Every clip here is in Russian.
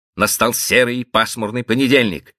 Настал серый пасмурный понедельник,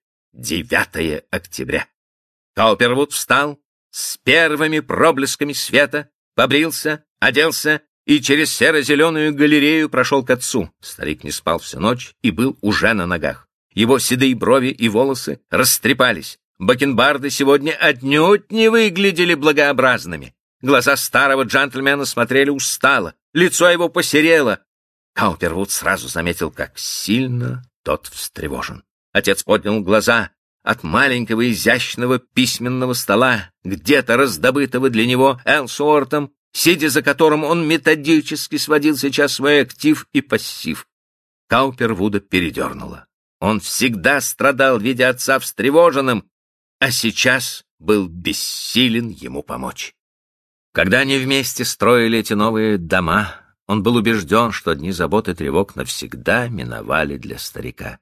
9 октября. Каупервуд встал с первыми проблесками света, побрился, оделся и через серо-зеленую галерею прошел к отцу. Старик не спал всю ночь и был уже на ногах. Его седые брови и волосы растрепались. Бакенбарды сегодня отнюдь не выглядели благообразными. Глаза старого джентльмена смотрели устало, лицо его посерело. Каупервуд сразу заметил, как сильно тот встревожен. Отец поднял глаза от маленького изящного письменного стола, где-то раздобытого для него Элсуортом, сидя за которым он методически сводил сейчас свой актив и пассив. Каупервуда передернуло. Он всегда страдал, видя отца встревоженным, а сейчас был бессилен ему помочь. Когда они вместе строили эти новые дома, он был убежден, что дни забот и тревог навсегда миновали для старика.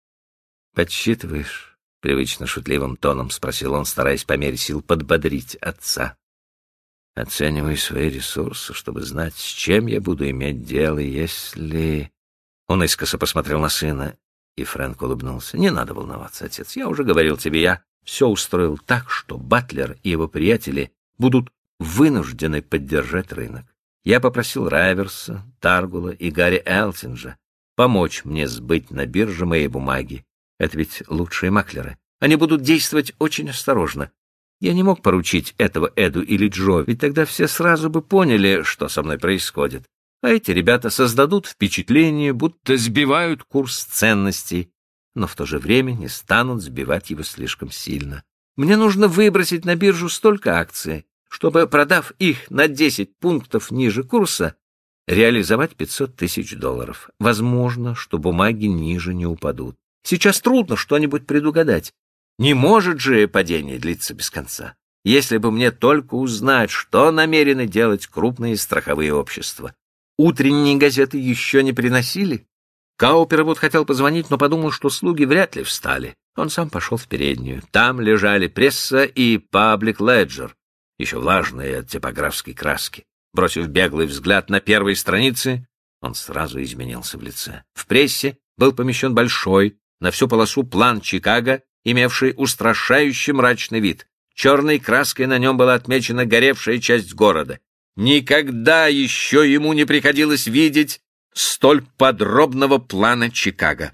«Подсчитываешь?» — привычно шутливым тоном спросил он, стараясь по мере сил подбодрить отца. «Оцениваю свои ресурсы, чтобы знать, с чем я буду иметь дело, если...» Он искоса посмотрел на сына, и Фрэнк улыбнулся. «Не надо волноваться, отец. Я уже говорил тебе, я все устроил так, что Батлер и его приятели будут вынуждены поддержать рынок. Я попросил Райверса, Таргула и Гарри Элтинджа помочь мне сбыть на бирже мои бумаги. Это ведь лучшие маклеры. Они будут действовать очень осторожно. Я не мог поручить этого Эду или Джо, ведь тогда все сразу бы поняли, что со мной происходит. А эти ребята создадут впечатление, будто сбивают курс ценностей, но в то же время не станут сбивать его слишком сильно. Мне нужно выбросить на биржу столько акций, чтобы, продав их на 10 пунктов ниже курса, реализовать $500 000. Возможно, что бумаги ниже не упадут. Сейчас трудно что-нибудь предугадать. Не может же падение длиться без конца. Если бы мне только узнать, что намерены делать крупные страховые общества. Утренние газеты еще не приносили? Каупервуд хотел позвонить, но подумал, что слуги вряд ли встали. Он сам пошел в переднюю. Там лежали пресса и Public Ledger, еще влажные от типографской краски. Бросив беглый взгляд на первые страницы, он сразу изменился в лице. В прессе был помещен большой, на всю полосу план Чикаго, имевший устрашающий мрачный вид. Черной краской на нем была отмечена горевшая часть города. Никогда еще ему не приходилось видеть столь подробного плана Чикаго.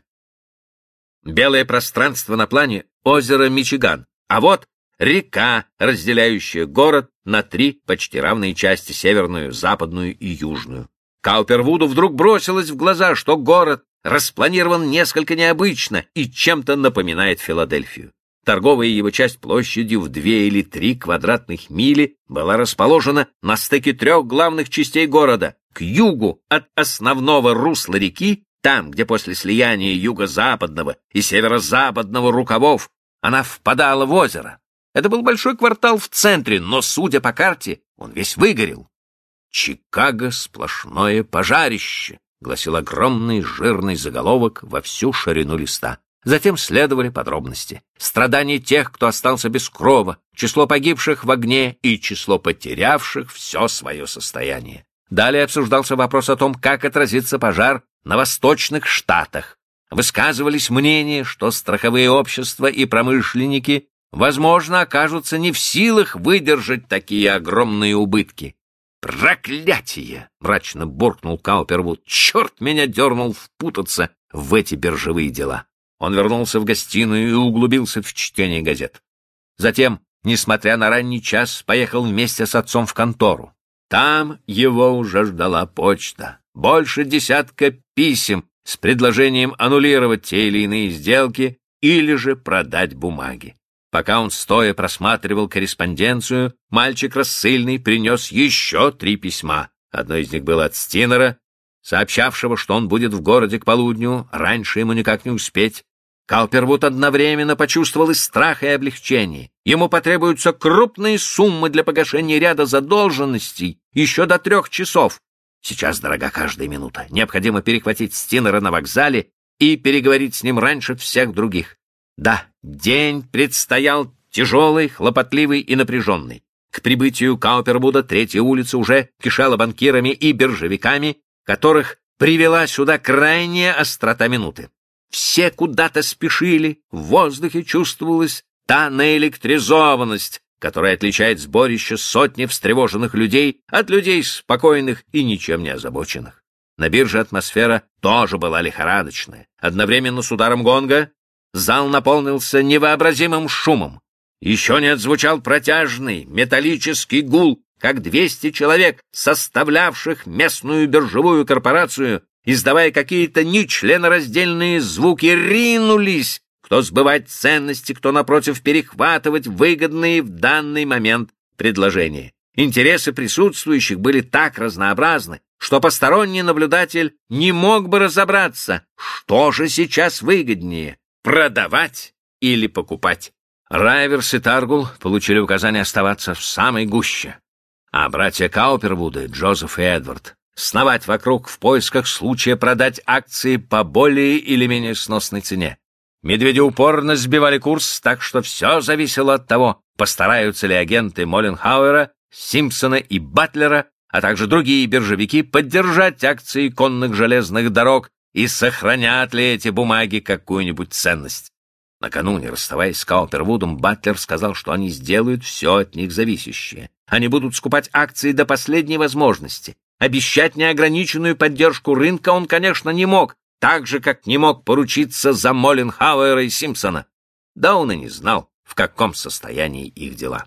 Белое пространство на плане — озеро Мичиган, а вот река, разделяющая город на 3 почти равные части — северную, западную и южную. Каупервуду вдруг бросилось в глаза, что город распланирован несколько необычно и чем-то напоминает Филадельфию. Торговая его часть площадью в 2 или 3 квадратных мили была расположена на стыке 3 главных частей города. К югу от основного русла реки, там, где после слияния юго-западного и северо-западного рукавов она впадала в озеро. Это был большой квартал в центре, но, судя по карте, он весь выгорел. «Чикаго — сплошное пожарище», — гласил огромный жирный заголовок во всю ширину листа. Затем следовали подробности. Страдания тех, кто остался без крова, число погибших в огне и число потерявших все свое состояние. Далее обсуждался вопрос о том, как отразится пожар на восточных штатах. Высказывались мнения, что страховые общества и промышленники, возможно, окажутся не в силах выдержать такие огромные убытки. «Проклятие!» — мрачно буркнул Каупервуд. «Черт меня дернул впутаться в эти биржевые дела!» Он вернулся в гостиную и углубился в чтение газет. Затем, несмотря на ранний час, поехал вместе с отцом в контору. Там его уже ждала почта. Больше 10 писем с предложением аннулировать те или иные сделки или же продать бумаги. Пока он стоя просматривал корреспонденцию, мальчик рассыльный принес еще 3 письма. Одно из них было от Стинера, сообщавшего, что он будет в городе к полудню, раньше ему никак не успеть. Каупервуд одновременно почувствовал и страх, и облегчение. Ему потребуются крупные суммы для погашения ряда задолженностей еще до 3 часов. Сейчас дорога каждая минута. Необходимо перехватить Стинера на вокзале и переговорить с ним раньше всех других. Да, день предстоял тяжелый, хлопотливый и напряженный. К прибытию Каупервуда 3-я улица уже кишела банкирами и биржевиками, которых привела сюда крайняя острота минуты. Все куда-то спешили, в воздухе чувствовалась та наэлектризованность, которая отличает сборище сотни встревоженных людей от людей спокойных и ничем не озабоченных. На бирже атмосфера тоже была лихорадочная. Одновременно с ударом гонга зал наполнился невообразимым шумом. Еще не отзвучал протяжный металлический гул, как 200 человек, составлявших местную биржевую корпорацию, издавая какие-то нечленораздельные звуки, ринулись, кто сбывать ценности, кто, напротив, перехватывать выгодные в данный момент предложения. Интересы присутствующих были так разнообразны, что посторонний наблюдатель не мог бы разобраться, что же сейчас выгоднее — продавать или покупать. Райверс и Таргул получили указание оставаться в самой гуще, а братья Каупервуды, Джозеф и Эдвард, сновать вокруг в поисках случая продать акции по более или менее сносной цене. Медведи упорно сбивали курс, так что все зависело от того, постараются ли агенты Молленхауэра, Симпсона и Батлера, а также другие биржевики поддержать акции конных железных дорог и сохранят ли эти бумаги какую-нибудь ценность. Накануне, расставаясь с Каупервудом, Батлер сказал, что они сделают все от них зависящее. Они будут скупать акции до последней возможности. Обещать неограниченную поддержку рынка он, конечно, не мог, так же, как не мог поручиться за Молленхауэра и Симпсона. Да он и не знал, в каком состоянии их дела.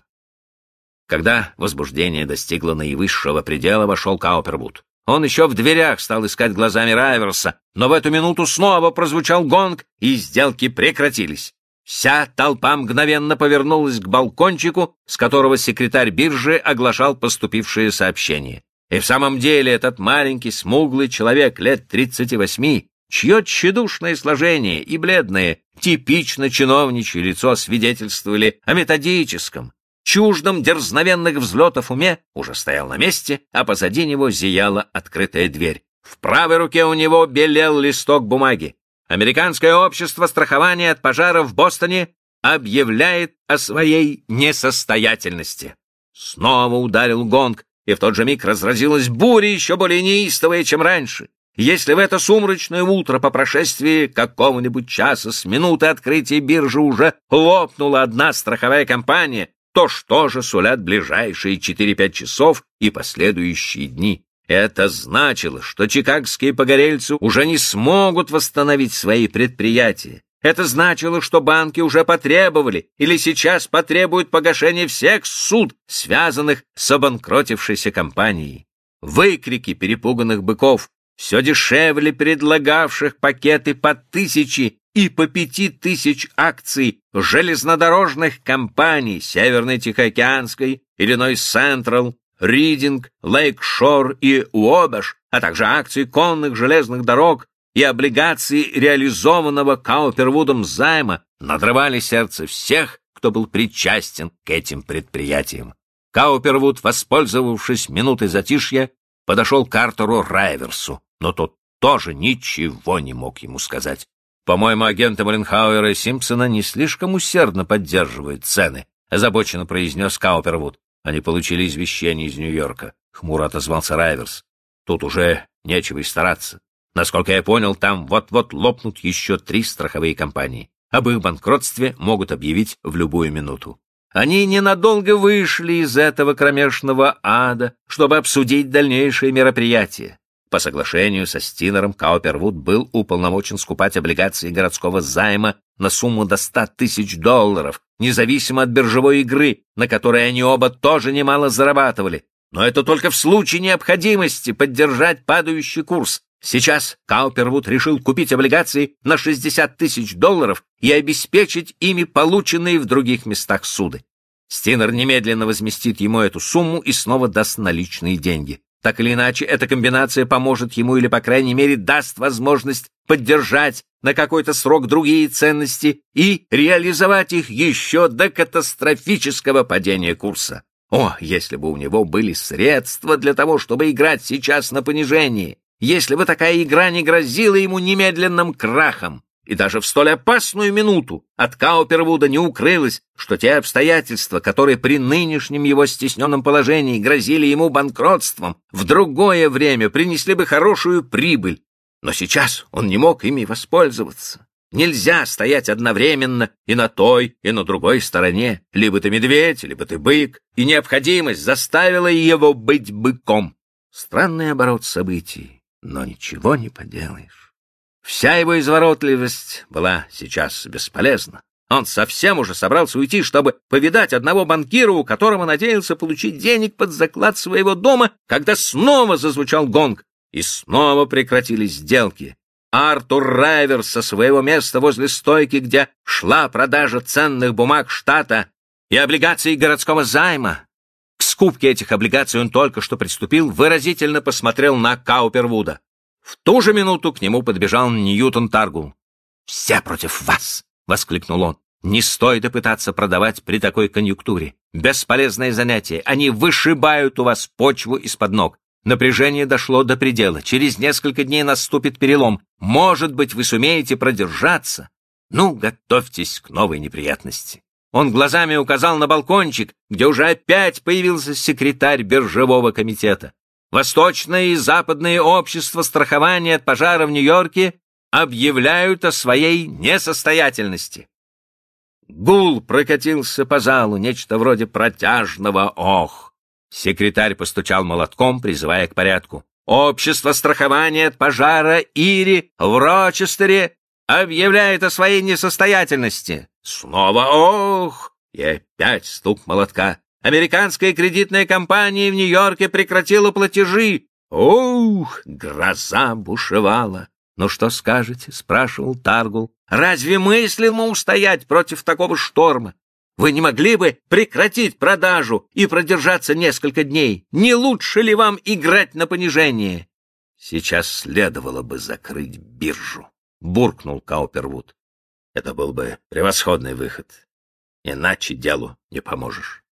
Когда возбуждение достигло наивысшего предела, вошел Каупервуд. Он еще в дверях стал искать глазами Райверса, но в эту минуту снова прозвучал гонг, и сделки прекратились. Вся толпа мгновенно повернулась к балкончику, с которого секретарь биржи оглашал поступившие сообщения. И в самом деле этот маленький смуглый человек лет 38, чье тщедушное сложение и бледное, типично чиновничье лицо свидетельствовали о методическом, чуждом дерзновенных взлетов уме, уже стоял на месте, а позади него зияла открытая дверь. В правой руке у него белел листок бумаги. Американское общество страхования от пожара в Бостоне объявляет о своей несостоятельности. Снова ударил гонг, и в тот же миг разразилась буря, еще более неистовая, чем раньше. Если в это сумрачное утро по прошествии какого-нибудь часа с минуты открытия биржи уже лопнула одна страховая компания, то что же сулят ближайшие 4-5 часов и последующие дни? Это значило, что чикагские погорельцы уже не смогут восстановить свои предприятия. Это значило, что банки уже потребовали или сейчас потребуют погашения всех суд, связанных с обанкротившейся компанией. Выкрики перепуганных быков, все дешевле предлагавших пакеты по 1000 и по 5000 акций железнодорожных компаний Северной Тихоокеанской, Иллинойс Централ, Ридинг, Лейк-Шор и Уобаш, а также акции конных железных дорог и облигации реализованного Каупервудом займа надрывали сердце всех, кто был причастен к этим предприятиям. Каупервуд, воспользовавшись минутой затишья, подошел к Артуру Райверсу, но тот тоже ничего не мог ему сказать. «По-моему, агенты Молленхауэра и Симпсона не слишком усердно поддерживают цены», — озабоченно произнес Каупервуд. «Они получили извещение из Нью-Йорка», — хмуро отозвался Райверс. «Тут уже нечего и стараться. Насколько я понял, там вот-вот лопнут еще 3 страховые компании. Об их банкротстве могут объявить в любую минуту. Они ненадолго вышли из этого кромешного ада, чтобы обсудить дальнейшие мероприятия. По соглашению со Стинером Каупервуд был уполномочен скупать облигации городского займа на сумму до $100 000, независимо от биржевой игры, на которой они оба тоже немало зарабатывали. Но это только в случае необходимости поддержать падающий курс. Сейчас Каупервуд решил купить облигации на $60 000 и обеспечить ими полученные в других местах суды. Стинер немедленно возместит ему эту сумму и снова даст наличные деньги. Так или иначе, эта комбинация поможет ему или, по крайней мере, даст возможность поддержать на какой-то срок другие ценности и реализовать их еще до катастрофического падения курса. О, если бы у него были средства для того, чтобы играть сейчас на понижении! Если бы такая игра не грозила ему немедленным крахом! И даже в столь опасную минуту от Каупервуда не укрылось, что те обстоятельства, которые при нынешнем его стесненном положении грозили ему банкротством, в другое время принесли бы хорошую прибыль. Но сейчас он не мог ими воспользоваться. Нельзя стоять одновременно и на той, и на другой стороне. Либо ты медведь, либо ты бык, и необходимость заставила его быть быком. Странный оборот событий, но ничего не поделаешь. Вся его изворотливость была сейчас бесполезна. Он совсем уже собрался уйти, чтобы повидать одного банкира, у которого надеялся получить денег под заклад своего дома, когда снова зазвучал гонг, и снова прекратились сделки. Артур Райвер со своего места возле стойки, где шла продажа ценных бумаг штата и облигаций городского займа. К скупке этих облигаций он только что приступил, выразительно посмотрел на Каупервуда. В ту же минуту к нему подбежал Ньютон Таргул. «Все против вас!» — воскликнул он. «Не стоит и пытаться продавать при такой конъюнктуре. Бесполезное занятие. Они вышибают у вас почву из-под ног. Напряжение дошло до предела. Через несколько дней наступит перелом. Может быть, вы сумеете продержаться. Ну, готовьтесь к новой неприятности». Он глазами указал на балкончик, где уже опять появился секретарь биржевого комитета. Восточное и западное общества страхования от пожара в Нью-Йорке объявляют о своей несостоятельности. Гул прокатился по залу, нечто вроде протяжного «ох». Секретарь постучал молотком, призывая к порядку. Общество страхования от пожара Ири в Рочестере объявляет о своей несостоятельности. Снова «ох» и опять стук молотка. Американская кредитная компания в Нью-Йорке прекратила платежи. Ух, гроза бушевала. «Ну что скажете?» — спрашивал Таргул. «Разве мыслимо устоять против такого шторма? Вы не могли бы прекратить продажу и продержаться несколько дней? Не лучше ли вам играть на понижение?» «Сейчас следовало бы закрыть биржу», — буркнул Каупервуд. «Это был бы превосходный выход. Иначе делу не поможешь».